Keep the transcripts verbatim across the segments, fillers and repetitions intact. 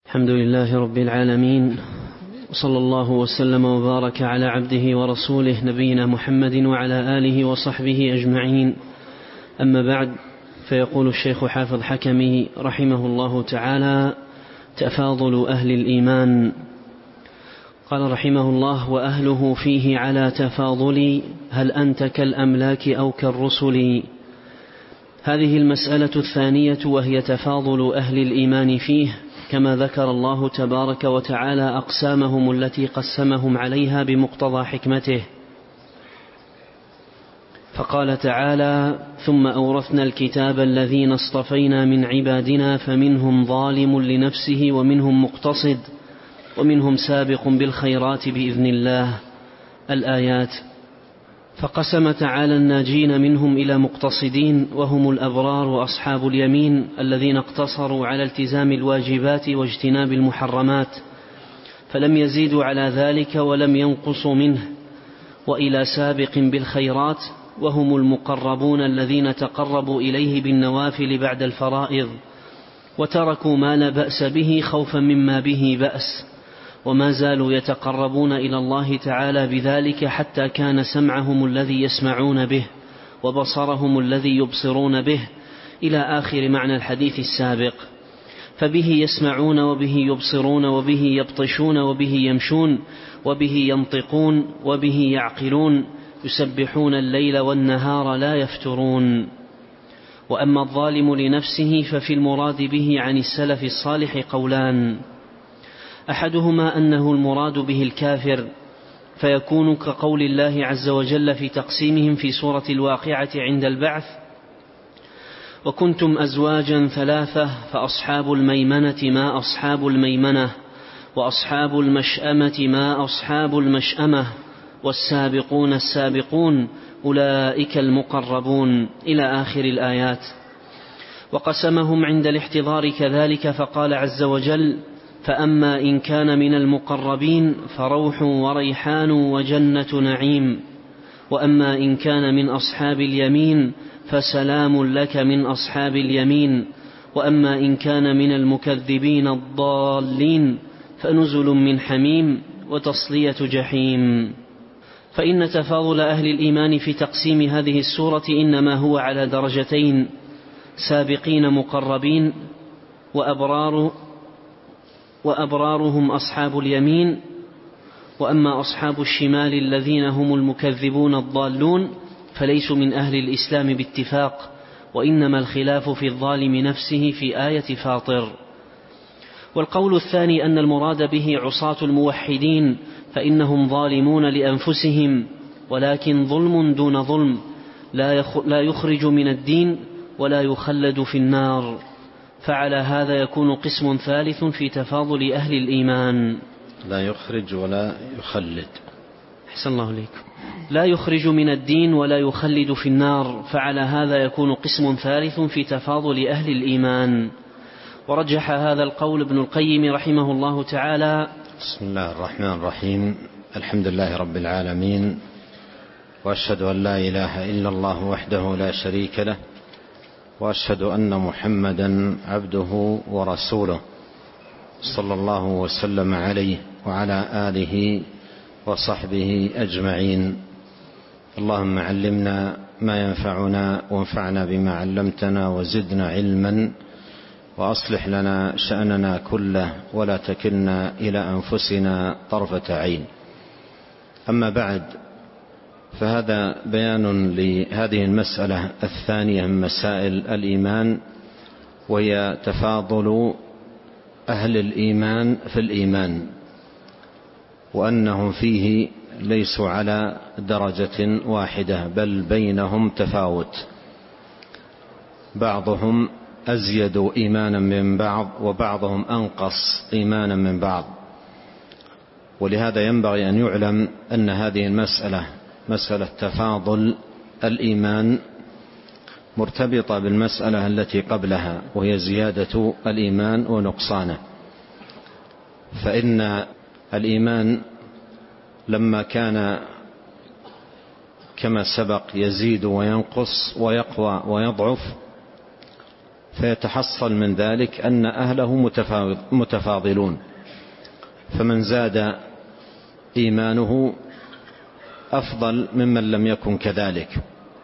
الحمد لله رب العالمين، وصلى الله وسلم وبارك على عبده ورسوله نبينا محمد وعلى آله وصحبه أجمعين. أما بعد، فيقول الشيخ حافظ حكمي رحمه الله تعالى: تفاضل أهل الإيمان. قال رحمه الله: وأهله فيه على تفاضل، هل أنت كالأملاك أو كالرسل؟ هذه المسألة الثانية، وهي تفاضل أهل الإيمان فيه، كما ذكر الله تبارك وتعالى أقسامهم التي قسمهم عليها بمقتضى حكمته. فقال تعالى: ثم أورثنا الكتاب الذين اصطفينا من عبادنا فمنهم ظالم لنفسه ومنهم مقتصد ومنهم سابق بالخيرات بإذن الله. الآيات. فقسم تعالى الناجين منهم إلى مقتصدين، وهم الأبرار وأصحاب اليمين الذين اقتصروا على التزام الواجبات واجتناب المحرمات، فلم يزيدوا على ذلك ولم ينقصوا منه، وإلى سابق بالخيرات، وهم المقربون الذين تقربوا إليه بالنوافل بعد الفرائض، وتركوا ما لا بأس به خوفا مما به بأس، وما زالوا يتقربون إلى الله تعالى بذلك، حتى كان سمعهم الذي يسمعون به وبصرهم الذي يبصرون به، إلى آخر معنى الحديث السابق. فبه يسمعون وبه يبصرون وبه يبطشون وبه يمشون وبه ينطقون وبه يعقلون، يسبحون الليل والنهار لا يفترون. وأما الظالم لنفسه ففي المراد به عن السلف الصالح قولان: أحدهما أنه المراد به الكافر، فيكون كقول الله عز وجل في تقسيمهم في سورة الواقعة عند البعث: وكنتم أزواجا ثلاثة فأصحاب الميمنة ما أصحاب الميمنة، وأصحاب المشأمة ما أصحاب المشأمة، والسابقون السابقون أولئك المقربون، إلى آخر الآيات. وقسمهم عند الاحتضار كذلك، فقال عز وجل: فأما إن كان من المقربين فروح وريحان وجنة نعيم، وأما إن كان من أصحاب اليمين فسلام لك من أصحاب اليمين، وأما إن كان من المكذبين الضالين فنزل من حميم وتصلية جحيم. فإن تفاضل أهل الإيمان في تقسيم هذه السورة إنما هو على درجتين: سابقين مقربين، وأبرار وأبرارهم أصحاب اليمين. وأما أصحاب الشمال الذين هم المكذبون الضالون فليسوا من أهل الإسلام باتفاق، وإنما الخلاف في الظالم نفسه في آية فاطر. والقول الثاني أن المراد به عصاة الموحدين، فإنهم ظالمون لأنفسهم، ولكن ظلم دون ظلم، لا يخرج من الدين ولا يخلد في النار. فعلى هذا يكون قسم ثالث في تفاضل أهل الإيمان: لا يخرج ولا يخلد. أحسن الله ليك. لا يخرج من الدين ولا يخلد في النار، فعلى هذا يكون قسم ثالث في تفاضل أهل الإيمان. ورجح هذا القول ابن القيم رحمه الله تعالى. بسم الله الرحمن الرحيم. الحمد لله رب العالمين، وأشهد أن لا إله إلا الله وحده لا شريك له، وأشهد أن محمدا عبده ورسوله، صلى الله وسلم عليه وعلى آله وصحبه أجمعين. اللهم علمنا ما ينفعنا، وانفعنا بما علمتنا، وزدنا علما، وأصلح لنا شأننا كله، ولا تكلنا إلى أنفسنا طرفة عين. أما بعد، فهذا بيان لهذه المسألة الثانية من مسائل الإيمان، وهي تفاضل أهل الإيمان في الإيمان، وأنهم فيه ليسوا على درجة واحدة، بل بينهم تفاوت، بعضهم أزيد إيمانا من بعض، وبعضهم أنقص إيمانا من بعض. ولهذا ينبغي أن يعلم أن هذه المسألة، مسألة تفاضل الإيمان، مرتبطة بالمسألة التي قبلها، وهي زيادة الإيمان ونقصانه. فإن الإيمان لما كان كما سبق يزيد وينقص ويقوى ويضعف، فيتحصل من ذلك أن أهله متفاضلون، فمن زاد إيمانه أفضل ممن لم يكن كذلك،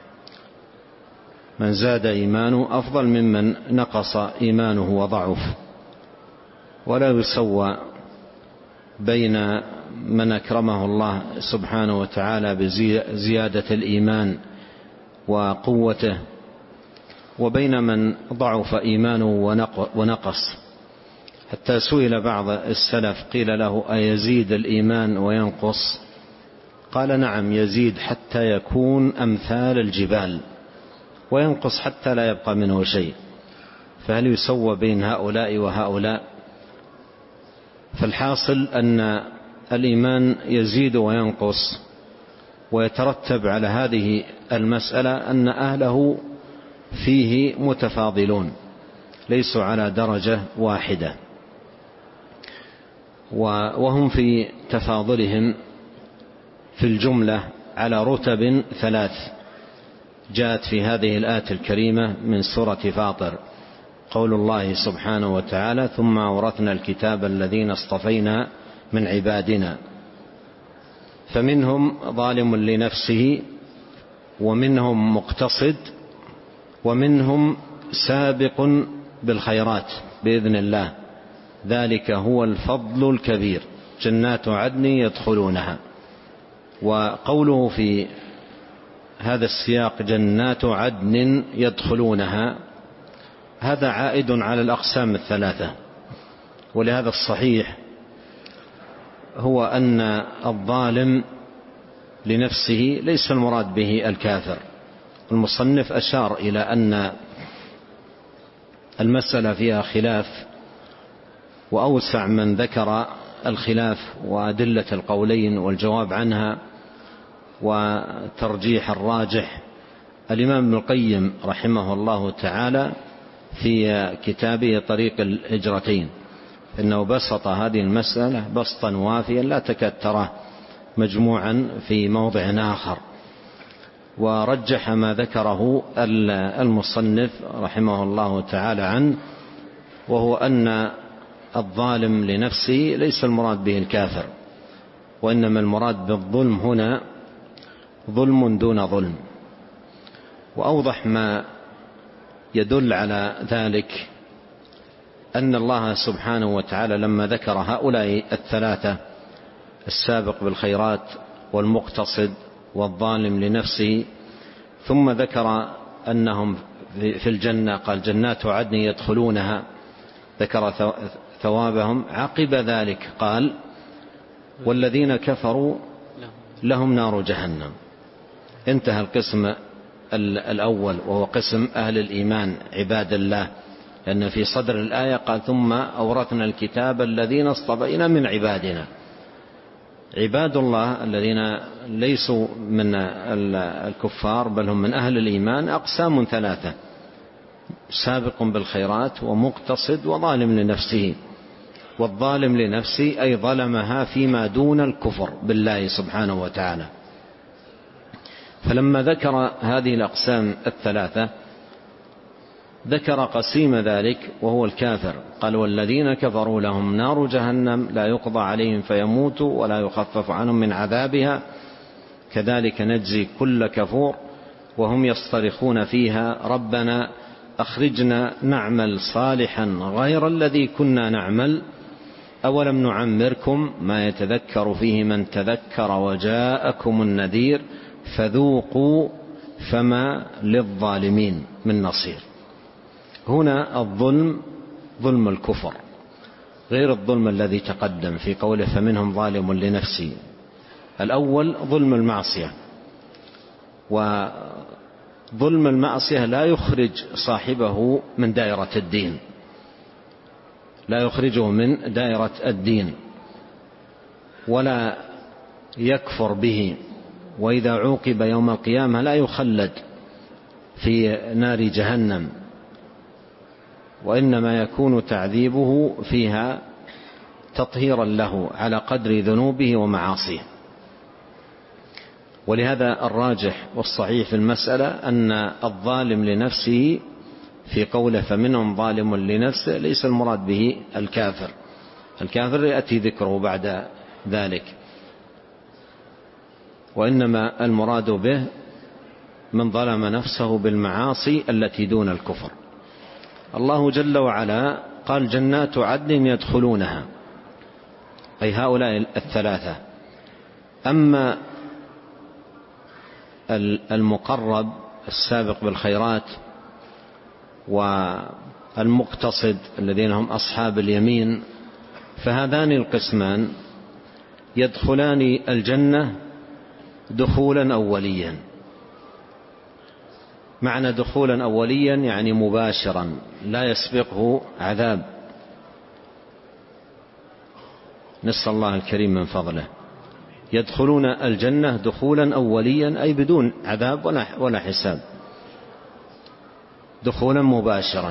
من زاد إيمانه أفضل ممن نقص إيمانه وضعف. ولا يسوى بين من أكرمه الله سبحانه وتعالى بزيادة الإيمان وقوته وبين من ضعف إيمانه ونقص. حتى سئل بعض السلف قيل له: أيزيد الإيمان وينقص؟ قال: نعم، يزيد حتى يكون أمثال الجبال، وينقص حتى لا يبقى منه شيء. فهل يسوى بين هؤلاء وهؤلاء؟ فالحاصل أن الإيمان يزيد وينقص، ويترتب على هذه المسألة أن أهله فيه متفاضلون، ليسوا على درجة واحدة، وهم في تفاضلهم في الجملة على رتب ثلاث جاءت في هذه الآية الكريمة من سورة فاطر، قول الله سبحانه وتعالى: ثم أورثنا الكتاب الذين اصطفينا من عبادنا فمنهم ظالم لنفسه ومنهم مقتصد ومنهم سابق بالخيرات بإذن الله، ذلك هو الفضل الكبير، جنات عدن يدخلونها. وقوله في هذا السياق جنات عدن يدخلونها، هذا عائد على الأقسام الثلاثة. ولهذا الصحيح هو أن الظالم لنفسه ليس المراد به الكافر. المصنف أشار إلى أن المسألة فيها خلاف، وأوسع من ذكر الخلاف وأدلة القولين والجواب عنها وترجيح الراجح الإمام ابن القيم رحمه الله تعالى في كتابه طريق الهجرتين، إنه بسط هذه المسألة بسطا وافيا لا تكاد تراه مجموعا في موضع آخر، ورجح ما ذكره المصنف رحمه الله تعالى عنه، وهو أن الظالم لنفسه ليس المراد به الكافر، وإنما المراد بالظلم هنا ظلم دون ظلم. وأوضح ما يدل على ذلك أن الله سبحانه وتعالى لما ذكر هؤلاء الثلاثة، السابق بالخيرات والمقتصد والظالم لنفسه، ثم ذكر أنهم في الجنة، قال جنات عدن يدخلونها، ذكر ثوابهم. عقب ذلك قال والذين كفروا لهم نار جهنم. انتهى القسم الأول وهو قسم أهل الإيمان عباد الله، لأن في صدر الآية قال ثم أورثنا الكتاب الذين اصطفينا من عبادنا. عباد الله الذين ليسوا من الكفار بل هم من أهل الإيمان أقسام ثلاثة: سابق بالخيرات ومقتصد وظالم لنفسه. والظالم لنفسه أي ظلمها فيما دون الكفر بالله سبحانه وتعالى. فلما ذكر هذه الأقسام الثلاثة ذكر قسيم ذلك وهو الكافر، قال والذين كفروا لهم نار جهنم لا يقضى عليهم فيموتوا ولا يخفف عنهم من عذابها كذلك نجزي كل كفور وهم يصطرخون فيها ربنا أخرجنا نعمل صالحا غير الذي كنا نعمل أولم نعمركم ما يتذكر فيه من تذكر وجاءكم النذير فذوقوا فما للظالمين من نصير. هنا الظلم ظلم الكفر غير الظلم الذي تقدم في قوله فمنهم ظالم لنفسه. الأول ظلم المعصية، وظلم المعصية لا يخرج صاحبه من دائرة الدين، لا يخرجه من دائرة الدين ولا يكفر به، وإذا عوقب يوم القيامة لا يخلد في نار جهنم، وإنما يكون تعذيبه فيها تطهيرا له على قدر ذنوبه ومعاصيه. ولهذا الراجح والصحيح في المسألة أن الظالم لنفسه في قوله فمنهم ظالم لنفسه ليس المراد به الكافر، الكافر يأتي ذكره بعد ذلك، وإنما المراد به من ظلم نفسه بالمعاصي التي دون الكفر. الله جل وعلا قال جنات عدن يدخلونها، أي هؤلاء الثلاثة. أما المقرب السابق بالخيرات والمقتصد الذين هم أصحاب اليمين، فهذان القسمان يدخلان الجنة دخولا أوليا. معنى دخولا أوليا يعني مباشرا لا يسبقه عذاب، نسأل الله الكريم من فضله. يدخلون الجنة دخولا أوليا أي بدون عذاب ولا حساب، دخولا مباشرا،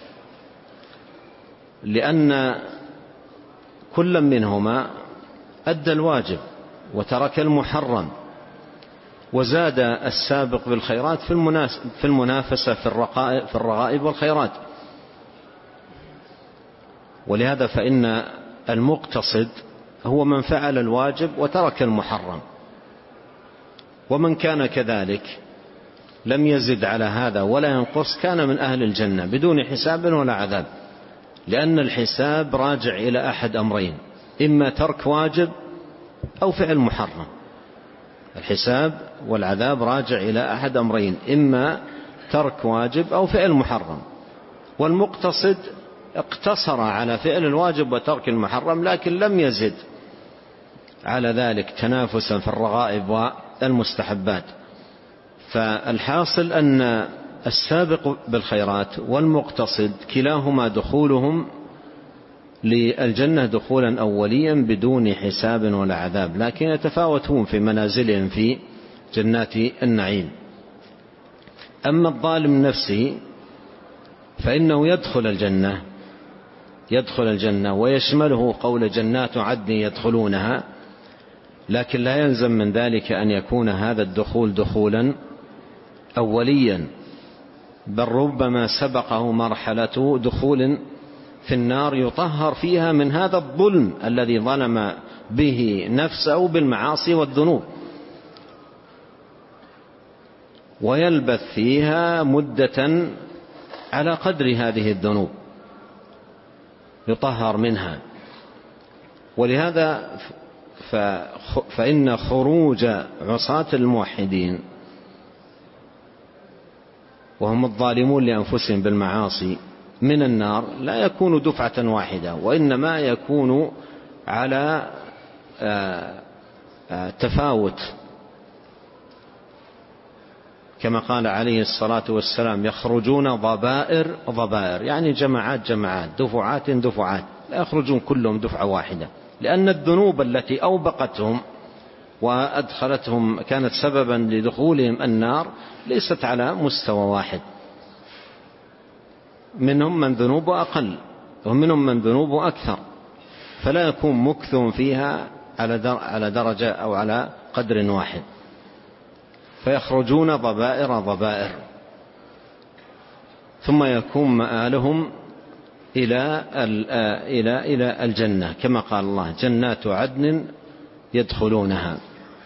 لأن كل منهما أدى الواجب وترك المحرم، وزاد السابق بالخيرات في المنافسة في الرغائب والخيرات. ولهذا فإن المقتصد هو من فعل الواجب وترك المحرم، ومن كان كذلك لم يزد على هذا ولا ينقص كان من أهل الجنة بدون حساب ولا عذاب، لأن الحساب راجع إلى أحد أمرين: إما ترك واجب أو فعل محرم. الحساب والعذاب راجع إلى أحد أمرين: إما ترك واجب أو فعل محرم. والمقتصد اقتصر على فعل الواجب وترك المحرم، لكن لم يزد على ذلك تنافسا في الرغائب والمستحبات. فالحاصل أن السابق بالخيرات والمقتصد كلاهما دخولهم للجنة دخولا أوليا بدون حساب ولا عذاب، لكن يتفاوتون في منازلهم في جنات النعيم. أما الظالم نفسه فإنه يدخل الجنة يدخل الجنة ويشمله قول جنات عدن يدخلونها، لكن لا يلزم من ذلك أن يكون هذا الدخول دخولا أوليا، بل ربما سبقه مرحلة دخول في النار يطهر فيها من هذا الظلم الذي ظلم به نفسه بالمعاصي والذنوب، ويلبث فيها مدة على قدر هذه الذنوب يطهر منها. ولهذا فإن خروج عصاة الموحدين وهم الظالمون لأنفسهم بالمعاصي من النار لا يكون دفعة واحدة، وإنما يكون على تفاوت، كما قال عليه الصلاة والسلام: يخرجون ضبائر ضبائر، يعني جماعات جماعات، دفعات دفعات، لا يخرجون كلهم دفعة واحدة، لأن الذنوب التي أوبقتهم وأدخلتهم كانت سببا لدخولهم النار ليست على مستوى واحد، منهم من ذنوبه أقل ومنهم من ذنوبه أكثر، فلا يكون مكثهم فيها على درجة أو على قدر واحد، فيخرجون ضبائر ضبائر، ثم يكون مآلهم إلى إلى إلى الجنة، كما قال الله: جنات عدن يدخلونها.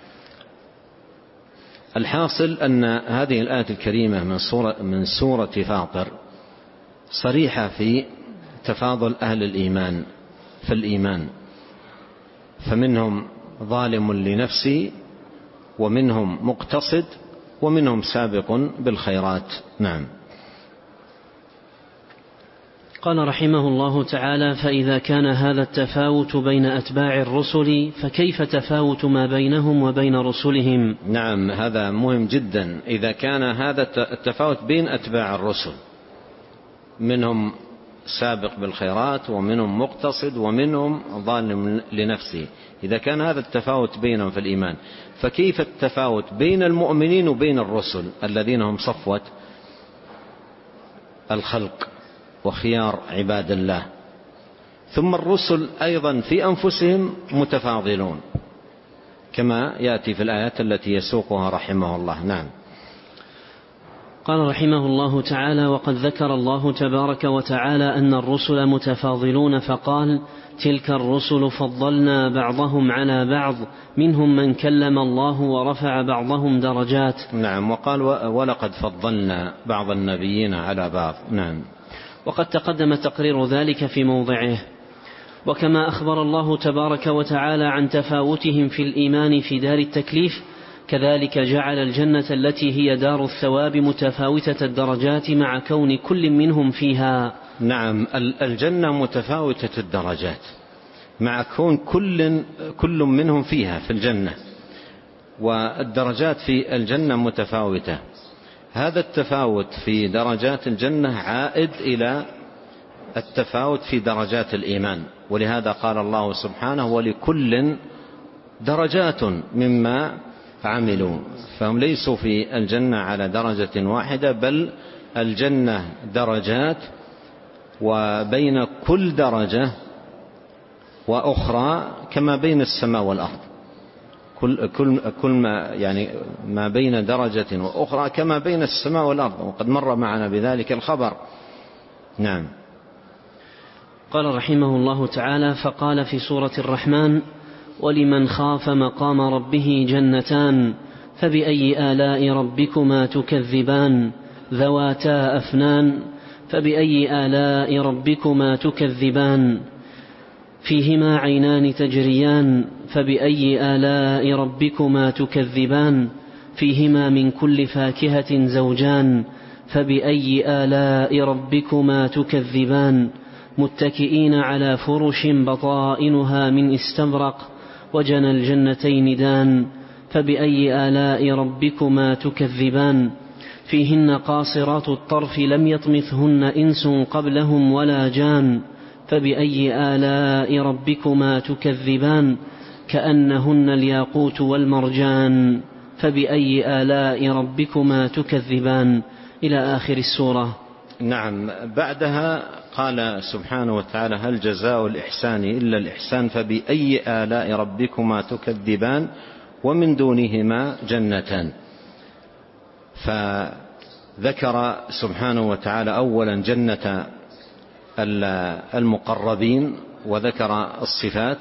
الحاصل أن هذه الآية الكريمة من سورة من سورة فاطر صريحة في تفاضل أهل الإيمان في الإيمان، فمنهم ظالم لنفسه ومنهم مقتصد ومنهم سابق بالخيرات. نعم. قال رحمه الله تعالى: فإذا كان هذا التفاوت بين أتباع الرسل فكيف تفاوت ما بينهم وبين رسلهم؟ نعم، هذا مهم جدا. إذا كان هذا التفاوت بين أتباع الرسل، منهم سابق بالخيرات ومنهم مقتصد ومنهم ظالم لنفسه، إذا كان هذا التفاوت بينهم في الإيمان، فكيف التفاوت بين المؤمنين وبين الرسل الذين هم صفوة الخلق وخيار عباد الله؟ ثم الرسل أيضا في أنفسهم متفاضلون كما يأتي في الآيات التي يسوقها رحمه الله. نعم. قال رحمه الله تعالى: وقد ذكر الله تبارك وتعالى أن الرسل متفاضلون فقال: تلك الرسل فضلنا بعضهم على بعض منهم من كلم الله ورفع بعضهم درجات. نعم. وقال: ولقد فضلنا بعض النبيين على بعض. نعم. وقد تقدم تقرير ذلك في موضعه. وكما أخبر الله تبارك وتعالى عن تفاوتهم في الإيمان في دار التكليف، كذلك جعل الجنة التي هي دار الثواب متفاوتة الدرجات مع كون كل منهم فيها. نعم، الجنة متفاوتة الدرجات مع كون كل, كل منهم فيها في الجنة، والدرجات في الجنة متفاوتة. هذا التفاوت في درجات الجنة عائد إلى التفاوت في درجات الإيمان، ولهذا قال الله سبحانه: ولكل درجات مما عملوا. فهم ليسوا في الجنة على درجة واحدة، بل الجنة درجات، وبين كل درجة وأخرى كما بين السماء والأرض، كل, كل, كل ما يعني ما بين درجة وأخرى كما بين السماء والأرض، وقد مر معنا بذلك الخبر. نعم. قال رحمه الله تعالى: فقال في سورة الرحمن: ولمن خاف مقام ربه جنتان فبأي آلاء ربكما تكذبان ذواتا أفنان فبأي آلاء ربكما تكذبان فيهما عينان تجريان فبأي آلاء ربكما تكذبان فيهما من كل فاكهة زوجان فبأي آلاء ربكما تكذبان متكئين على فرش بطائنها من استبرق وجنى الجنتين دان فبأي آلاء ربكما تكذبان فيهن قاصرات الطرف لم يطمثهن إنس قبلهم ولا جان فبأي آلاء ربكما تكذبان كأنهن الياقوت والمرجان فبأي آلاء ربكما تكذبان إلى آخر السورة. نعم. بعدها قال سبحانه وتعالى: هل جزاء الإحسان إلا الإحسان فبأي آلاء ربكما تكذبان ومن دونهما جنتان. فذكر سبحانه وتعالى أولا جنة المقربين وذكر الصفات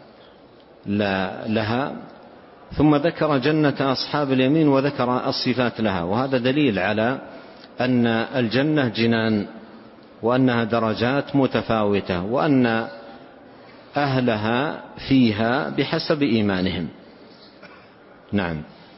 لها، ثم ذكر جنة أصحاب اليمين وذكر الصفات لها، وهذا دليل على أن الجنة جنان، وأنها درجات متفاوتة، وأن أهلها فيها بحسب إيمانهم. نعم.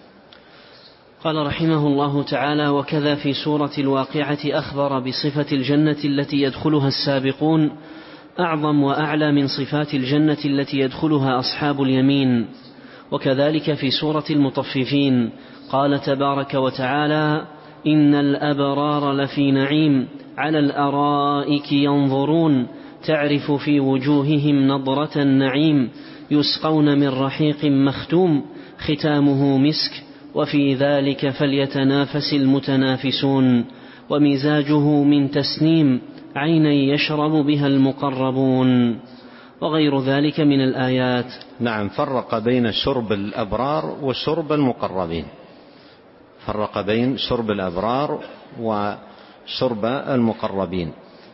قال رحمه الله تعالى: وكذا في سورة الواقعة أخبر بصفة الجنة التي يدخلها السابقون أعظم وأعلى من صفات الجنة التي يدخلها أصحاب اليمين. وكذلك في سورة المطففين قال تبارك وتعالى: إن الأبرار لفي نعيم على الأرائك ينظرون تعرف في وجوههم نضرة النعيم يسقون من رحيق مختوم ختامه مسك وفي ذلك فليتنافس المتنافسون ومزاجه من تسنيم عينا يشرب بها المقربون وغير ذلك من الآيات. نعم. فرق بين شرب الأبرار وشرب المقربين، فرق بين شرب الأبرار وشرب المقربين.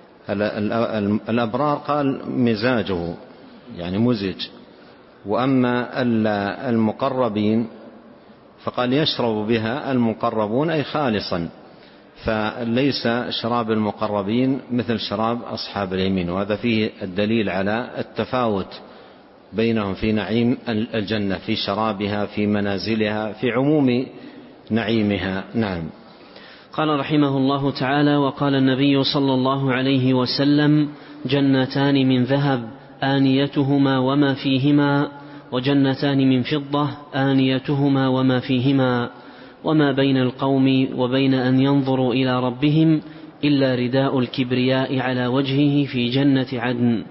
الأبرار قال مزاجه يعني مزج، وأما المقربين فقال يشرب بها المقربون أي خالصا، فليس شراب المقربين مثل شراب أصحاب اليمين، وهذا فيه الدليل على التفاوت بينهم في نعيم الجنة، في شرابها، في منازلها، في عموم نعيمها. نعم. قال رحمه الله تعالى: وقال النبي صلى الله عليه وسلم: جنتان من ذهب آنيتهما وما فيهما وجنتان من فضة آنيتهما وما فيهما وما بين القوم وبين أن ينظروا إلى ربهم إلا رداء الكبرياء على وجهه في جنة عدن.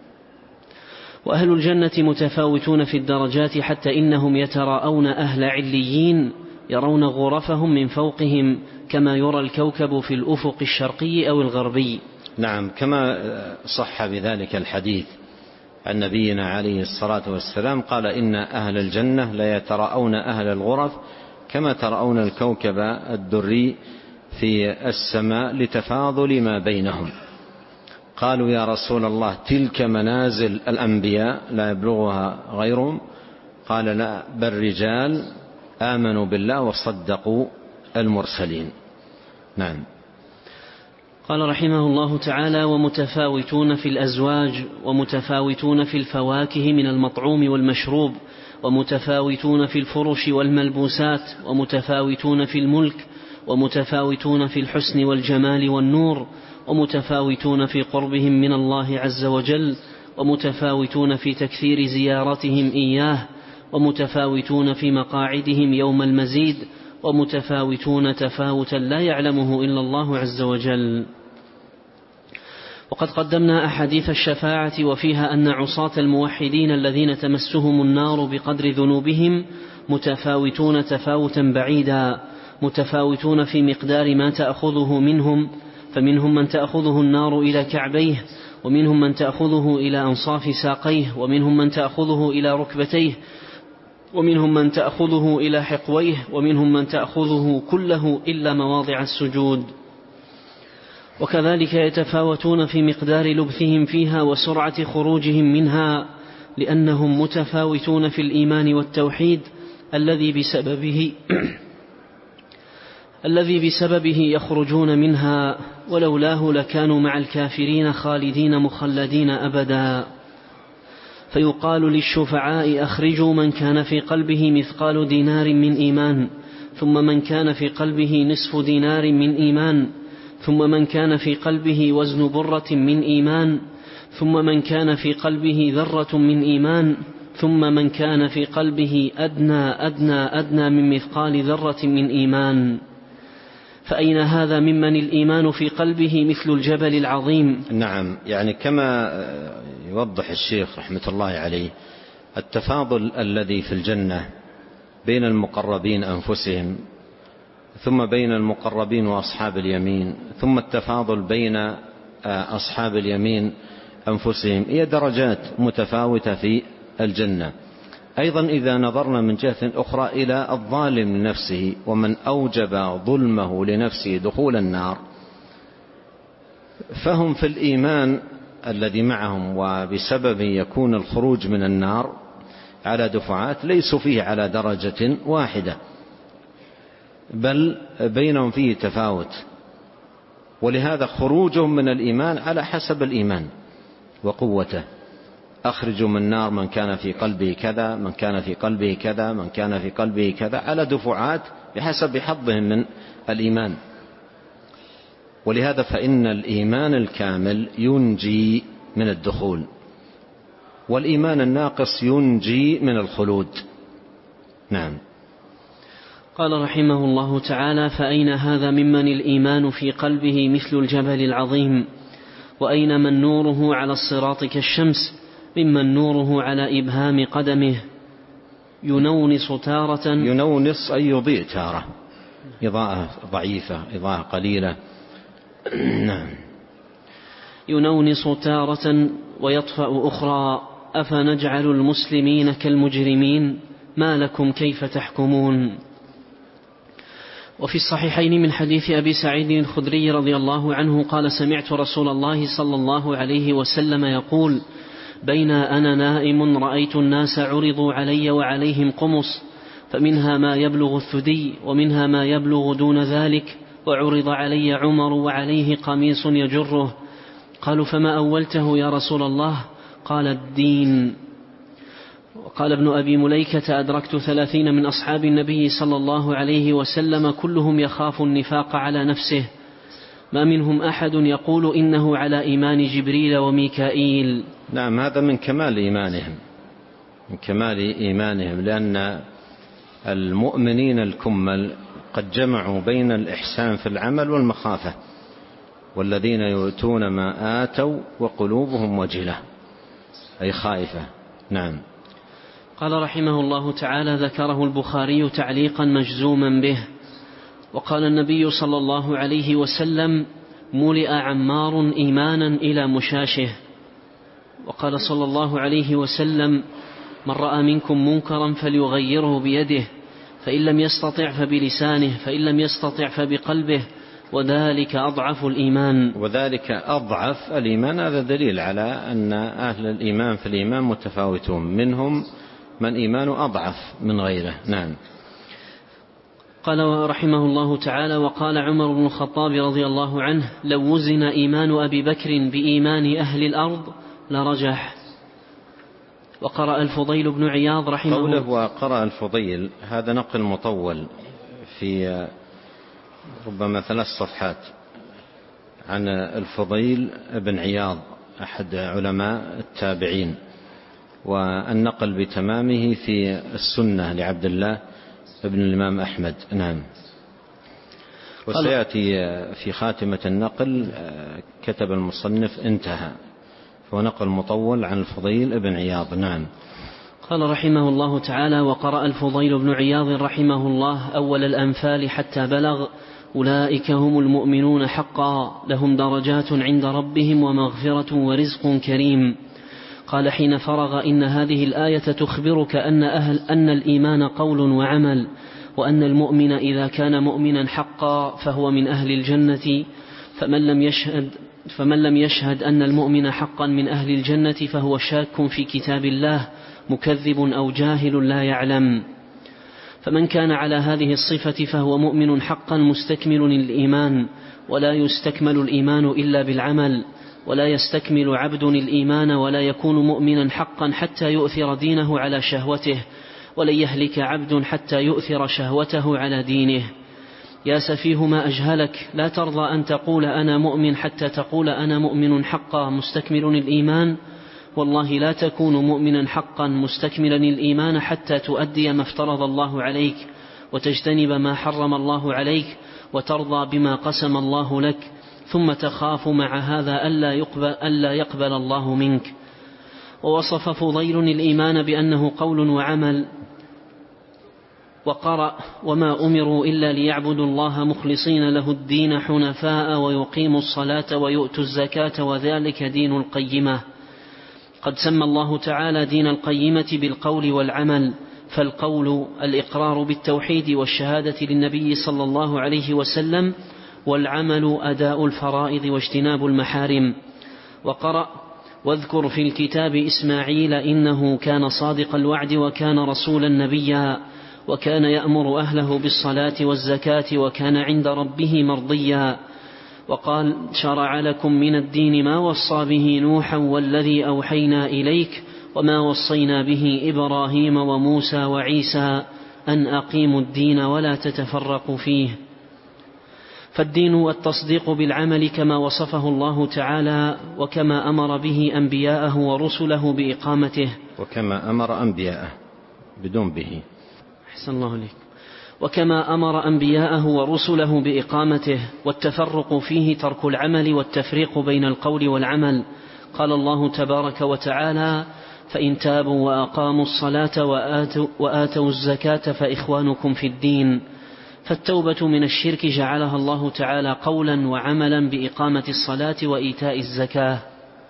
وأهل الجنة متفاوتون في الدرجات حتى إنهم يتراءون أهل عليين يرون غرفهم من فوقهم كما يرى الكوكب في الأفق الشرقي أو الغربي. نعم. كما صح بذلك الحديث عن نبينا عليه الصلاة والسلام قال: إن أهل الجنة لا يتراءون أهل الغرف كما ترون الكوكب الدري في السماء لتفاضل ما بينهم. قالوا يا رسول الله تلك منازل الأنبياء لا يبلغها غيرهم؟ قال لا، بل رجال آمنوا بالله وصدقوا المرسلين. نعم. قال رحمه الله تعالى: ومتفاوتون في الأزواج، ومتفاوتون في الفواكه من المطعوم والمشروب، ومتفاوتون في الفرش والملبوسات، ومتفاوتون في الملك، ومتفاوتون في الحسن والجمال والنور، ومتفاوتون في قربهم من الله عز وجل، ومتفاوتون في تكثير زيارتهم إياه، ومتفاوتون في مقاعدهم يوم المزيد، ومتفاوتون تفاوتا لا يعلمه إلا الله عز وجل. وقد قدمنا أحاديث الشفاعة وفيها أن عصاة الموحدين الذين تمسهم النار بقدر ذنوبهم متفاوتون تفاوتا بعيدا، متفاوتون في مقدار ما تأخذه منهم، فمنهم من تأخذه النار إلى كعبيه، ومنهم من تأخذه إلى أنصاف ساقيه، ومنهم من تأخذه إلى ركبتيه، ومنهم من تأخذه إلى حقويه، ومنهم من تأخذه كله إلا مواضع السجود. وكذلك يتفاوتون في مقدار لبثهم فيها وسرعة خروجهم منها، لأنهم متفاوتون في الإيمان والتوحيد الذي بسببه الذي بسببه يخرجون منها، ولولاه لكانوا مع الكافرين خالدين مخلدين أبدا. فيقال للشفعاء: أخرجوا من كان في قلبه مثقال دينار من إيمان، ثم من كان في قلبه نصف دينار من إيمان، ثم من كان في قلبه وزن برة من إيمان، ثم من كان في قلبه ذرة من إيمان، ثم من كان في قلبه أدنى أدنى أدنى من مثقال ذرة من إيمان. فأين هذا ممن الإيمان في قلبه مثل الجبل العظيم؟ نعم، يعني كما يوضح الشيخ رحمة الله عليه التفاضل الذي في الجنة بين المقربين أنفسهم، ثم بين المقربين وأصحاب اليمين، ثم التفاضل بين أصحاب اليمين أنفسهم، هي درجات متفاوتة في الجنة. أيضا إذا نظرنا من جهة أخرى إلى الظالم لنفسه ومن أوجب ظلمه لنفسه دخول النار، فهم في الإيمان الذي معهم وبسببه يكون الخروج من النار على دفعات، ليسوا فيه على درجة واحدة، بل بينهم فيه تفاوت، ولهذا خروجهم من الإيمان على حسب الإيمان وقوته. أخرجوا من النار من كان في قلبه كذا، من كان في قلبه كذا، من كان في قلبه كذا، على دفعات بحسب حظهم من الإيمان. ولهذا فإن الإيمان الكامل ينجي من الدخول، والإيمان الناقص ينجي من الخلود. نعم. قال رحمه الله تعالى: فأين هذا ممن الإيمان في قلبه مثل الجبل العظيم؟ وأين من نوره على الصراط كالشمس ممن نوره على إبهام قدمه؟ ينونس تارة، ينونس أي يضيء تارة، إضاءة ضعيفة، إضاءة قليلة. نعم. ينونس تارة ويطفأ أخرى، أفنجعل المسلمين كالمجرمين؟ ما لكم كيف تحكمون؟ وفي الصحيحين من حديث أبي سعيد الخدري رضي الله عنه قال: سمعت رسول الله صلى الله عليه وسلم يقول: بين أنا نائم رأيت الناس عرضوا علي وعليهم قمص، فمنها ما يبلغ الثدي ومنها ما يبلغ دون ذلك، وعرض علي عمر وعليه قميص يجره. قالوا: فما أولته يا رسول الله؟ قال: الدين. وقال ابن أبي مليكة: أدركت ثلاثين من أصحاب النبي صلى الله عليه وسلم كلهم يخاف النفاق على نفسه، ما منهم أحد يقول إنه على إيمان جبريل وميكائيل. نعم، هذا من كمال إيمانهم، من كمال إيمانهم، لأن المؤمنين الكمل قد جمعوا بين الإحسان في العمل والمخافة، والذين يؤتون ما آتوا وقلوبهم وجلة أي خائفة. نعم. قال رحمه الله تعالى: ذكره البخاري تعليقا مجزوما به. وقال النبي صلى الله عليه وسلم: ملئ عمار إيمانا إلى مشاشه. وقال صلى الله عليه وسلم: من رأى منكم منكرا فليغيره بيده، فإن لم يستطع فبلسانه، فإن لم يستطع فبقلبه، وذلك أضعف الإيمان. وذلك أضعف الإيمان، هذا دليل على أن أهل الإيمان في الإيمان متفاوتون، منهم من إيمانه أضعف من غيره. نعم. قال رحمه الله تعالى: وقال عمر بن الخطاب رضي الله عنه: لو وزن إيمان أبي بكر بإيمان أهل الأرض لرجح. وقرأ الفضيل بن عياض رحمه الله قوله وقرأ الفضيل، هذا نقل مطول في ربما ثلاث صفحات عن الفضيل بن عياض أحد علماء التابعين، والنقل بتمامه في السنة لعبد الله ابن الإمام أحمد. نعم. وسيأتي في خاتمة النقل كتب المصنف انتهى، فهو نقل مطول عن الفضيل بن عياض. نعم. قال رحمه الله تعالى: وقرأ الفضيل بن عياض رحمه الله أول الأنفال حتى بلغ: أولئك هم المؤمنون حقا، لهم درجات عند ربهم ومغفرة ورزق كريم. قال حين فرغ: إن هذه الآية تخبرك أن, أهل أن الإيمان قول وعمل، وأن المؤمن إذا كان مؤمنا حقا فهو من أهل الجنة، فمن لم يشهد, فمن لم يشهد أن المؤمن حقا من أهل الجنة فهو شاك في كتاب الله، مكذب أو جاهل لا يعلم. فمن كان على هذه الصفة فهو مؤمن حقا مستكمل الإيمان، ولا يستكمل الإيمان إلا بالعمل، ولا يستكمل عبد الإيمان ولا يكون مؤمنا حقا حتى يؤثر دينه على شهوته، ولن يهلك عبد حتى يؤثر شهوته على دينه. يا سفيه ما أجهلك، لا ترضى أن تقول أنا مؤمن حتى تقول أنا مؤمن حقا مستكمل الإيمان. والله لا تكون مؤمنا حقا مستكملا الإيمان حتى تؤدي ما افترض الله عليك، وتجتنب ما حرم الله عليك، وترضى بما قسم الله لك، ثم تخاف مع هذا ألا يقبل, ألا يقبل الله منك. ووصف فضيل الإيمان بأنه قول وعمل، وقرأ: وما أمروا إلا ليعبدوا الله مخلصين له الدين حنفاء ويقيموا الصلاة ويؤتوا الزكاة وذلك دين القيمة. قد سمى الله تعالى دين القيمة بالقول والعمل، فالقول الإقرار بالتوحيد والشهادة للنبي صلى الله عليه وسلم، والعمل أداء الفرائض واجتناب المحارم. وقرأ: واذكر في الكتاب إسماعيل إنه كان صادق الوعد وكان رسولا نبيا، وكان يأمر أهله بالصلاة والزكاة وكان عند ربه مرضيا. وقال: شرع لكم من الدين ما وصى به نوحا والذي أوحينا إليك وما وصينا به إبراهيم وموسى وعيسى أن أقيموا الدين ولا تتفرقوا فيه. فالدين التصديق بالعمل كما وصفه الله تعالى، وكما أمر به أنبياءه ورسله بإقامته. وكما أمر أنبياءه بدون به. أحسن الله عليك. وكما أمر أنبياءه ورسله بإقامته، والتفرق فيه ترك العمل والتفريق بين القول والعمل. قال الله تبارك وتعالى: فإن تابوا وأقاموا الصلاة وآتوا, وآتوا الزكاة فإخوانكم في الدين. فالتوبة من الشرك جعلها الله تعالى قولا وعملا بإقامة الصلاة وإيتاء الزكاة.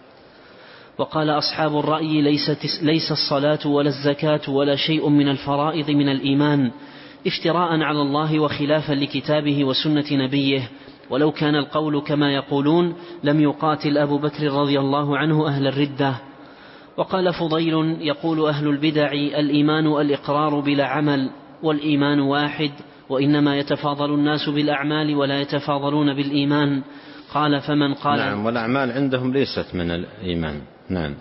وقال أصحاب الرأي: ليست ليس الصلاة ولا الزكاة ولا شيء من الفرائض من الإيمان، افتراء على الله وخلافا لكتابه وسنة نبيه. ولو كان القول كما يقولون لم يقاتل أبو بكر رضي الله عنه أهل الردة. وقال فضيل: يقول أهل البدع: الإيمان الإقرار بلا عمل، والإيمان واحد، وإنما يتفاضل الناس بالأعمال ولا يتفاضلون بالإيمان. قال: فمن قال نعم، والأعمال عندهم ليست من الإيمان. نعم.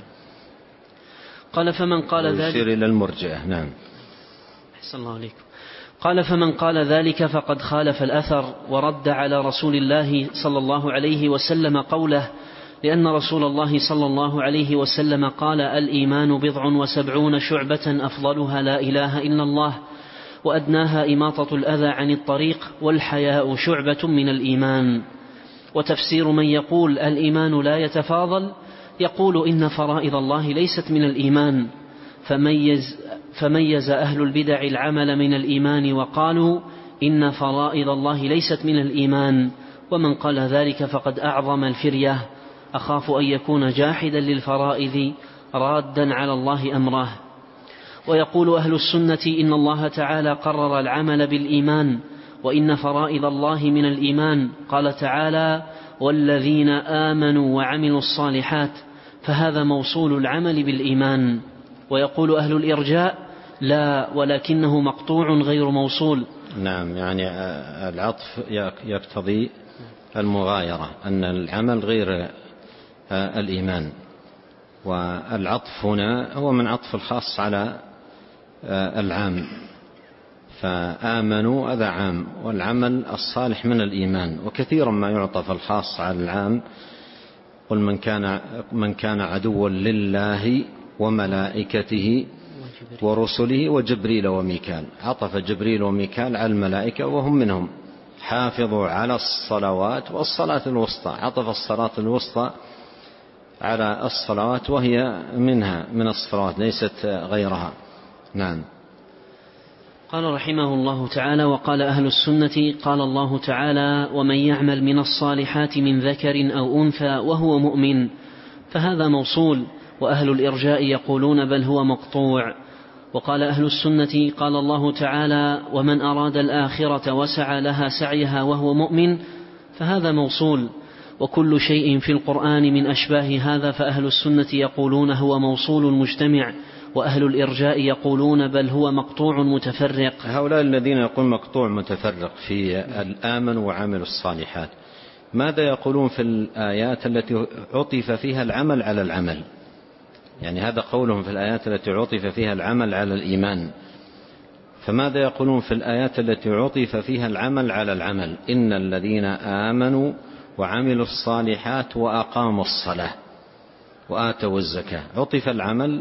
قال: فمن قال ذلك، يشير إلى المرجئة. نعم. أحسن الله عليكم. قال: فمن قال ذلك فقد خالف الأثر ورد على رسول الله صلى الله عليه وسلم قوله، لأن رسول الله صلى الله عليه وسلم قال: الإيمان بضع وسبعون شعبة أفضلها لا إله إلا الله، وأدناها إماطة الأذى عن الطريق، والحياء شعبة من الإيمان. وتفسير من يقول الإيمان لا يتفاضل يقول: إن فرائض الله ليست من الإيمان، فميز, فميز أهل البدع العمل من الإيمان وقالوا: إن فرائض الله ليست من الإيمان. ومن قال ذلك فقد أعظم الفرية، أخاف أن يكون جاحدا للفرائض رادا على الله أمره. ويقول أهل السنة: إن الله تعالى قرر العمل بالإيمان، وإن فرائض الله من الإيمان. قال تعالى: والذين آمنوا وعملوا الصالحات، فهذا موصول العمل بالإيمان. ويقول أهل الإرجاء: لا، ولكنه مقطوع غير موصول. نعم، يعني العطف يقتضي المغايرة، أن العمل غير الإيمان. والعطف هنا هو من عطف الخاص على العام، فآمنوا هذا عام، والعمل الصالح من الإيمان. وكثيرا ما يعطف الخاص على العام: قل من كان, من كان عدوا لله وملائكته ورسله وجبريل وميكال. عطف جبريل وميكال على الملائكة وهم منهم. حافظوا على الصلوات والصلاة الوسطى، عطف الصلاة الوسطى على الصلوات وهي منها من الصلوات ليست غيرها. نعم. قال رحمه الله تعالى: وقال أهل السنة: قال الله تعالى: ومن يعمل من الصالحات من ذكر أو أنثى وهو مؤمن، فهذا موصول. وأهل الإرجاء يقولون بل هو مقطوع. وقال أهل السنة: قال الله تعالى: ومن أراد الآخرة وسعى لها سعيها وهو مؤمن، فهذا موصول. وكل شيء في القرآن من أشباه هذا فأهل السنة يقولون هو موصول مجتمع، وأهل الإرجاء يقولون بل هو مقطوع متفرق. هؤلاء الذين يقولون مقطوع متفرق في الآمن وعمل الصالحات، ماذا يقولون في الآيات التي عطف فيها العمل على العمل؟ يعني هذا قولهم في الآيات التي عطف فيها العمل على الإيمان، فماذا يقولون في الآيات التي عطف فيها العمل على العمل؟ إن الذين آمنوا وعملوا الصالحات وأقاموا الصلاة وآتوا الزكاة. عطف العمل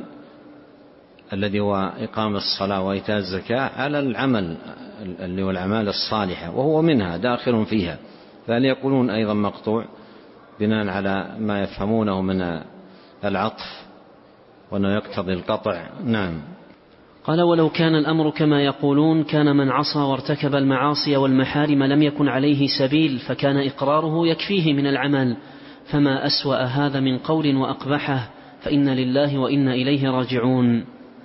الذي هو إقام الصلاة وإيتاء الزكاة على العمل اللي هو الأعمال الصالحة، وهو منها داخل فيها. فهل يقولون أيضا مقطوع بناء على ما يفهمونه من العطف وأنه يقتضي القطع؟ نعم. قال: ولو كان الأمر كما يقولون كان من عصى وارتكب المعاصي والمحارم لم يكن عليه سبيل، فكان إقراره يكفيه من العمل، فما أسوأ هذا من قول وأقبحه، فإن لله وإنا إليه راجعون.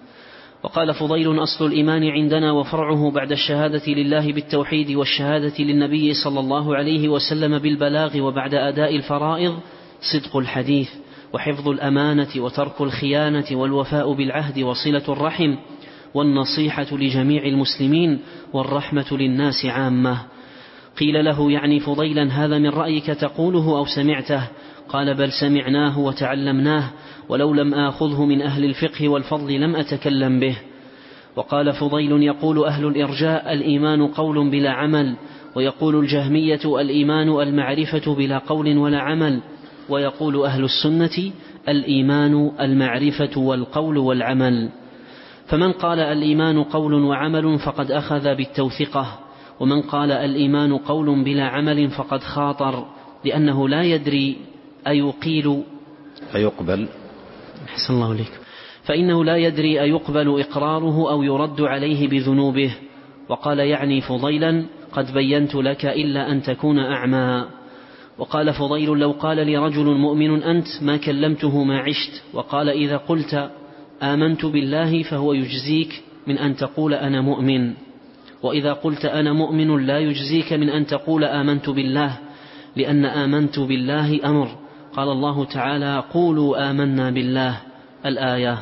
وقال فضيل: أصل الإيمان عندنا وفرعه بعد الشهادة لله بالتوحيد والشهادة للنبي صلى الله عليه وسلم بالبلاغ وبعد أداء الفرائض صدق الحديث وحفظ الأمانة وترك الخيانة والوفاء بالعهد وصلة الرحم والنصيحة لجميع المسلمين والرحمة للناس عامة. قيل له يعني فضيلا: هذا من رأيك تقوله أو سمعته؟ قال: بل سمعناه وتعلمناه، ولو لم آخذه من أهل الفقه والفضل لم أتكلم به. وقال فضيل: يقول أهل الإرجاء: الإيمان قول بلا عمل، ويقول الجهمية: الإيمان المعرفة بلا قول ولا عمل، ويقول أهل السنة: الإيمان المعرفة والقول والعمل. فمن قال الإيمان قول وعمل فقد أخذ بالتوثقة، ومن قال الإيمان قول بلا عمل فقد خاطر، لأنه لا يدري أيقيل أيقبل أحسن الله عليك فإنه لا يدري أيقبل إقراره أو يرد عليه بذنوبه. وقال يعني فضيلا: قد بينت لك إلا أن تكون أعمى. وقال فضيل: لو قال لي رجل مؤمن أنت ما كلمته ما عشت. وقال: إذا قلت آمنت بالله فهو يجزيك من أن تقول أنا مؤمن، وإذا قلت أنا مؤمن لا يجزيك من أن تقول آمنت بالله، لأن آمنت بالله أمر. قال الله تعالى: قولوا آمنا بالله الآية.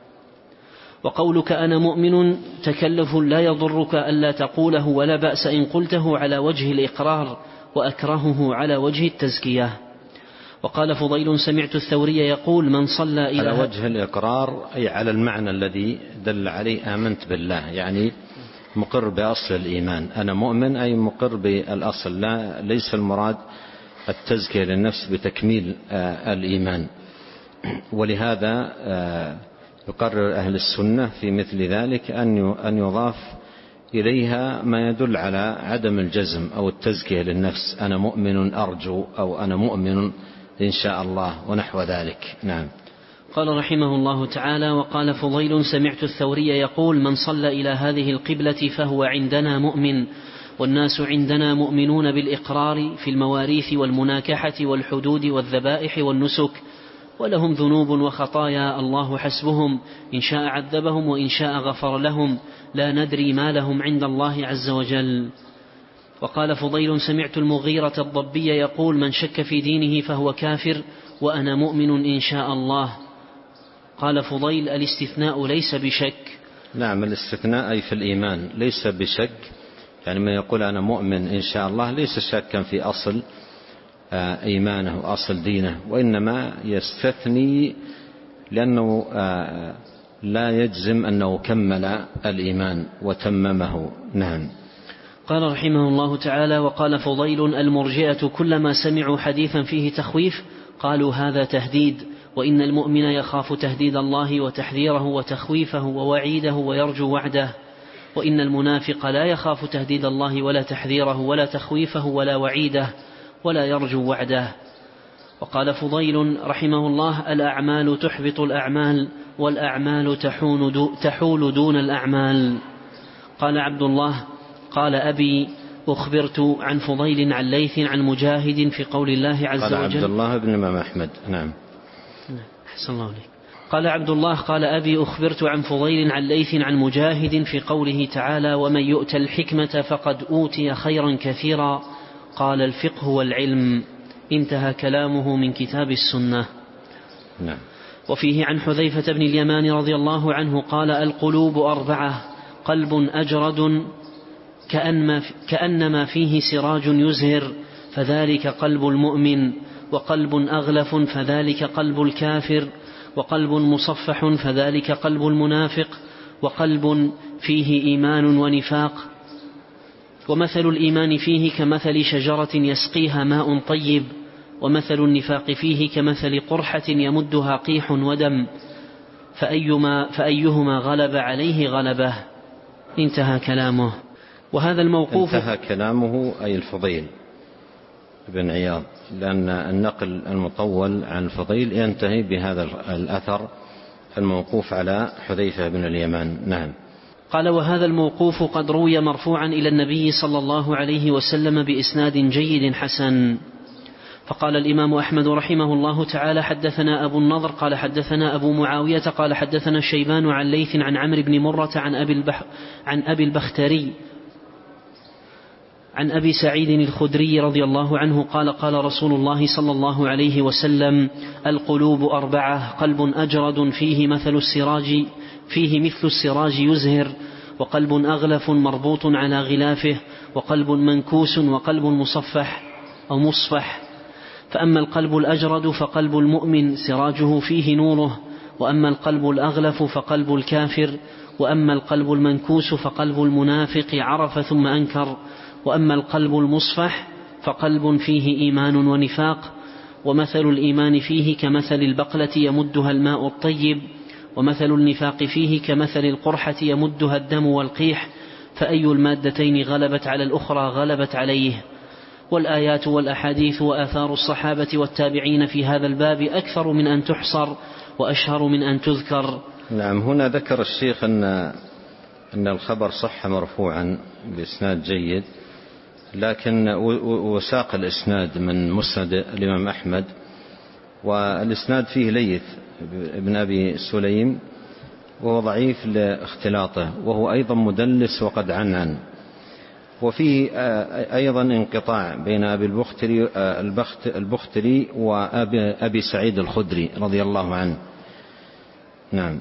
وقولك أنا مؤمن تكلف لا يضرك ألا تقوله ولا بأس إن قلته على وجه الإقرار، وأكرهه على وجه التزكية. وقال فضيل: سمعت الثوري يقول: من صلى إلى على وجه الإقرار أي على المعنى الذي دل عليه آمنت بالله، يعني مقر بأصل الإيمان. أنا مؤمن أي مقر بالأصل، لا ليس المراد التزكية للنفس بتكميل الإيمان. ولهذا يقرر أهل السنة في مثل ذلك أن يضاف إليها ما يدل على عدم الجزم أو التزكية للنفس، أنا مؤمن أرجو أو أنا مؤمن إن شاء الله ونحو ذلك. نعم. قال رحمه الله تعالى: وقال فضيل: سمعت الثوري يقول: من صلى إلى هذه القبلة فهو عندنا مؤمن، والناس عندنا مؤمنون بالإقرار في المواريث والمناكحة والحدود والذبائح والنسك، ولهم ذنوب وخطايا الله حسبهم، إن شاء عذبهم وإن شاء غفر لهم، لا ندري ما لهم عند الله عز وجل. وقال فضيل سمعت المغيرة الضبي يقول من شك في دينه فهو كافر وأنا مؤمن إن شاء الله. قال فضيل الاستثناء ليس بشك. نعم الاستثناء أي في الإيمان ليس بشك، يعني من يقول أنا مؤمن إن شاء الله ليس شكا في أصل إيمانه وأصل دينه، وإنما يستثني لأنه لا يجزم أنه كمل الإيمان وتممه. نعم. قال رحمه الله تعالى وقال فضيل المرجئة كلما سمعوا حديثا فيه تخويف قالوا هذا تهديد، وإن المؤمن يخاف تهديد الله وتحذيره وتخويفه ووعيده ويرجو وعده، وإن المنافق لا يخاف تهديد الله ولا تحذيره ولا تخويفه ولا وعيده ولا يرجو وعده. وقال فضيل رحمه الله الأعمال تحبط الأعمال والأعمال تحول دون الأعمال. قال عبد الله قال أبي أخبرت عن فضيل عن ليث عن مجاهد في قول الله عز وجل. قال عبد الله بن إمام أحمد. نعم. أحسن الله عليك. قال عبد الله قال أبي أخبرت عن فضيل عن ليث عن مجاهد في قوله تعالى ومن يؤت الحكمة فقد أوتي خيرا كثيرا قال الفقه والعلم. انتهى كلامه من كتاب السنة. نعم. وفيه عن حذيفة بن اليمان رضي الله عنه قال القلوب أربعة قلب أجرد كأنما فيه سراج يزهر فذلك قلب المؤمن، وقلب أغلف فذلك قلب الكافر، وقلب مصفح فذلك قلب المنافق، وقلب فيه إيمان ونفاق. ومثل الإيمان فيه كمثل شجرة يسقيها ماء طيب، ومثل النفاق فيه كمثل قرحة يمدها قيح ودم فأيما فأيهما غلب عليه غلبه. انتهى كلامه. وهذا الموقوف انتهى كلامه أي الفضيل بن عياض، لأن النقل المطول عن الفضيل ينتهي بهذا الأثر الموقوف على حذيفة بن اليمان. نعم. قال وهذا الموقوف قد روي مرفوعا إلى النبي صلى الله عليه وسلم بإسناد جيد حسن. فقال الإمام أحمد رحمه الله تعالى حدثنا أبو النضر قال حدثنا أبو معاوية قال حدثنا الشيبان عن ليث عن عمرو بن مرة عن أبي, البح عن أبي البختري عن أبي سعيد الخدري رضي الله عنه قال قال رسول الله صلى الله عليه وسلم القلوب أربعة قلب أجرد فيه مثل السراج فيه مثل السراج يزهر، وقلب أغلف مربوط على غلافه، وقلب منكوس، وقلب مصفح أو مصفح. فأما القلب الأجرد فقلب المؤمن سراجه فيه نوره، وأما القلب الأغلف فقلب الكافر، وأما القلب المنكوس فقلب المنافق عرف ثم أنكر، وأما القلب المصفح فقلب فيه إيمان ونفاق. ومثل الإيمان فيه كمثل البقلة يمدها الماء الطيب، ومثل النفاق فيه كمثل القرحة يمدها الدم والقيح، فأي المادتين غلبت على الأخرى غلبت عليه. والآيات والأحاديث وآثار الصحابة والتابعين في هذا الباب أكثر من أن تحصر وأشهر من أن تذكر. نعم. هنا ذكر الشيخ أن أن الخبر صح مرفوعا بإسناد جيد، لكن وساق الإسناد من مسند الإمام أحمد، والإسناد فيه ليث ابن أبي سليم وهو ضعيف لاختلاطه، وهو أيضا مدلس وقد عنعن، وفيه أيضا انقطاع بين أبي البختري, البختري وأبي سعيد الخدري رضي الله عنه. نعم.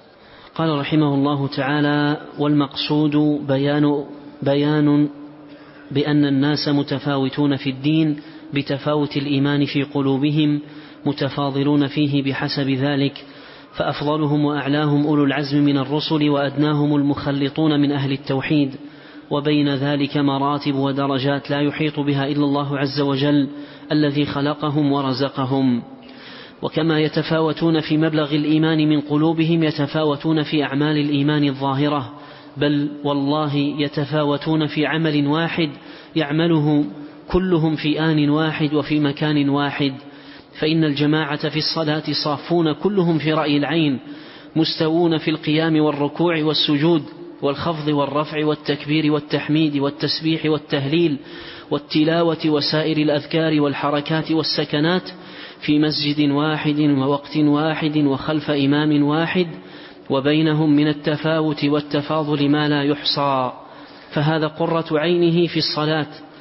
قال رحمه الله تعالى والمقصود بيان, بيان بأن الناس متفاوتون في الدين بتفاوت الإيمان في قلوبهم متفاضلون فيه بحسب ذلك، فأفضلهم وأعلاهم أولو العزم من الرسل، وأدناهم المخلطون من أهل التوحيد، وبين ذلك مراتب ودرجات لا يحيط بها إلا الله عز وجل الذي خلقهم ورزقهم. وكما يتفاوتون في مبلغ الإيمان من قلوبهم يتفاوتون في أعمال الإيمان الظاهرة، بل والله يتفاوتون في عمل واحد يعمله كلهم في آن واحد وفي مكان واحد. فإن الجماعة في الصلاة صافون كلهم في رأي العين، مستوون في القيام والركوع والسجود والخفض والرفع والتكبير والتحميد والتسبيح والتهليل والتلاوة وسائر الأذكار والحركات والسكنات في مسجد واحد ووقت واحد وخلف إمام واحد، وبينهم من التفاوت والتفاضل ما لا يحصى. فهذا قرة عينه في الصلاة،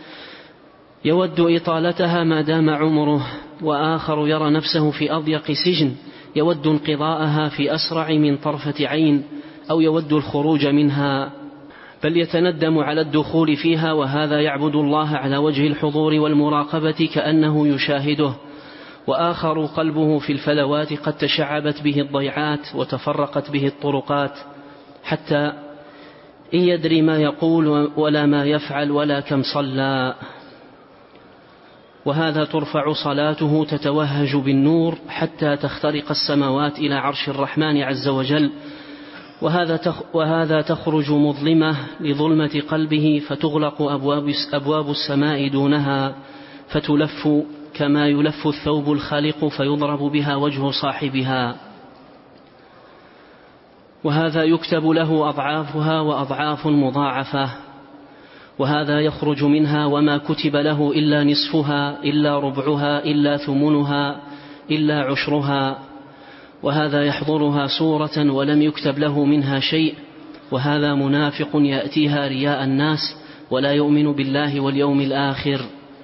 يود إطالتها ما دام عمره، وآخر يرى نفسه في أضيق سجن يود انقضاءها في أسرع من طرفة عين، أو يود الخروج منها، بل يتندم على الدخول فيها، وهذا يعبد الله على وجه الحضور والمراقبة كأنه يشاهده. وآخر قلبه في الفلوات قد تشعبت به الضيعات وتفرقت به الطرقات، حتى إن يدري ما يقول ولا ما يفعل ولا كم صلى. وهذا ترفع صلاته تتوهج بالنور حتى تخترق السماوات إلى عرش الرحمن عز وجل، وهذا تخرج مظلمة لظلمة قلبه فتغلق أبواب, أبواب السماء دونها فتلف كما يلف الثوب الخالق فيضرب بها وجه صاحبها، وهذا يكتب له أضعافها وأضعاف مضاعفة، وهذا يخرج منها وما كتب له إلا نصفها إلا ربعها إلا ثمنها إلا عشرها، وهذا يحضرها صورة ولم يكتب له منها شيء، وهذا منافق يأتيها رياء الناس ولا يؤمن بالله واليوم الآخر.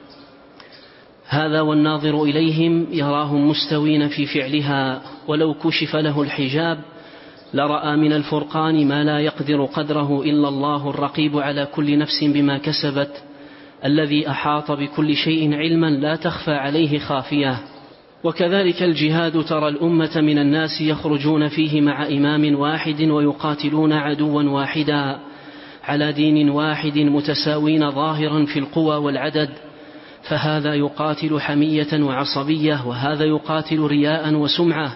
هذا والناظر إليهم يراهم مستوين في فعلها، ولو كشف له الحجاب لرأى من الفرقان ما لا يقدر قدره إلا الله الرقيب على كل نفس بما كسبت، الذي أحاط بكل شيء علما لا تخفى عليه خافية. وكذلك الجهاد، ترى الأمة من الناس يخرجون فيه مع إمام واحد ويقاتلون عدوا واحدا على دين واحد متساوين ظاهرا في القوى والعدد، فهذا يقاتل حمية وعصبية، وهذا يقاتل رياء وسمعة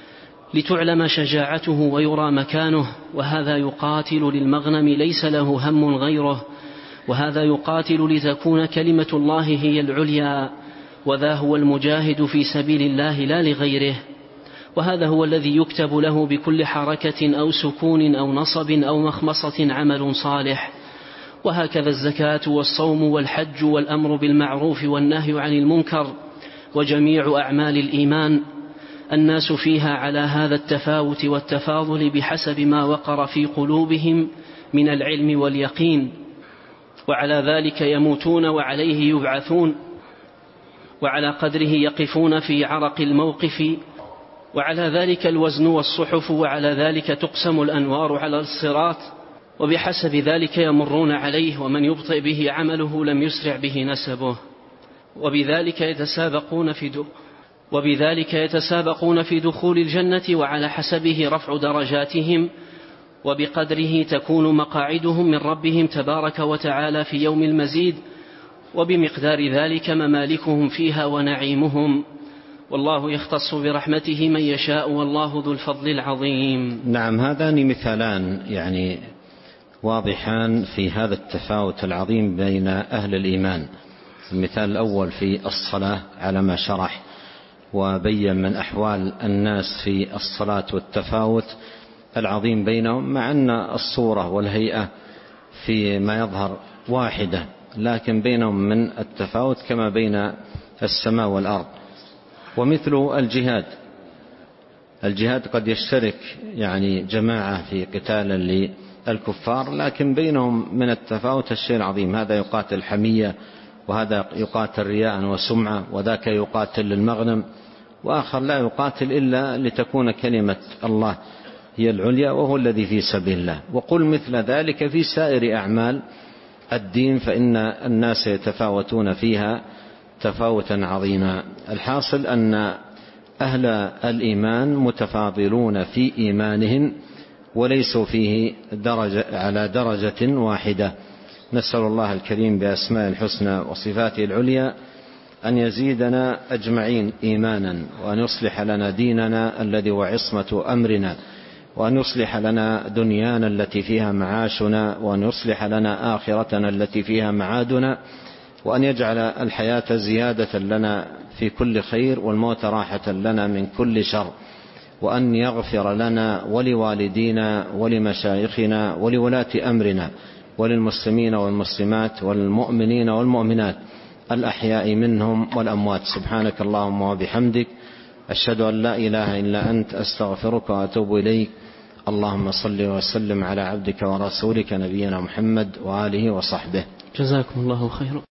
لتعلم شجاعته ويرى مكانه، وهذا يقاتل للمغنم ليس له هم غيره، وهذا يقاتل لتكون كلمة الله هي العليا، وذا هو المجاهد في سبيل الله لا لغيره. وهذا هو الذي يكتب له بكل حركة أو سكون أو نصب أو مخمصة عمل صالح. وهكذا الزكاة والصوم والحج والأمر بالمعروف والنهي عن المنكر وجميع أعمال الإيمان، الناس فيها على هذا التفاوت والتفاضل بحسب ما وقر في قلوبهم من العلم واليقين، وعلى ذلك يموتون وعليه يبعثون، وعلى قدره يقفون في عرق الموقف، وعلى ذلك الوزن والصحف، وعلى ذلك تقسم الأنوار على الصراط، وبحسب ذلك يمرون عليه، ومن يبطئ به عمله لم يسرع به نسبه، وبذلك يتسابقون في دو وبذلك يتسابقون في دخول الجنة، وعلى حسبه رفع درجاتهم، وبقدره تكون مقاعدهم من ربهم تبارك وتعالى في يوم المزيد، وبمقدار ذلك ممالكهم فيها ونعيمهم، والله يختص برحمته من يشاء والله ذو الفضل العظيم. نعم، هذان مثالان يعني واضحان في هذا التفاوت العظيم بين أهل الإيمان. المثال الأول في الصلاة على ما شرح وبين من أحوال الناس في الصلاة والتفاوت العظيم بينهم، مع أن الصورة والهيئة فيما يظهر واحدة، لكن بينهم من التفاوت كما بين السماء والأرض. ومثل الجهاد، الجهاد قد يشترك يعني جماعة في قتال للكفار، لكن بينهم من التفاوت الشيء العظيم، هذا يقاتل حمية، وهذا يقاتل رياء وسمعة، وذاك يقاتل للمغنم، وآخر لا يقاتل إلا لتكون كلمة الله هي العليا، وهو الذي في سبيل الله. وقل مثل ذلك في سائر أعمال الدين، فإن الناس يتفاوتون فيها تفاوتا عظيما. الحاصل أن أهل الإيمان متفاضلون في إيمانهم وليسوا فيه درجة على درجة واحدة. نسأل الله الكريم بأسماء الحسنى وصفاته العليا أن يزيدنا أجمعين إيمانا، وأن يصلح لنا ديننا الذي هو عصمة أمرنا، وأن يصلح لنا دنيانا التي فيها معاشنا، وأن يصلح لنا آخرتنا التي فيها معادنا، وأن يجعل الحياة زيادة لنا في كل خير والموت راحة لنا من كل شر، وأن يغفر لنا ولوالدينا ولمشايخنا ولولاة أمرنا وللمسلمين والمسلمات والمؤمنين والمؤمنات الأحياء منهم والأموات. سبحانك اللهم وبحمدك، أشهد أن لا إله إلا أنت، أستغفرك وأتوب إليك. اللهم صل وسلم على عبدك ورسولك نبينا محمد وآله وصحبه. جزاكم الله خيرا.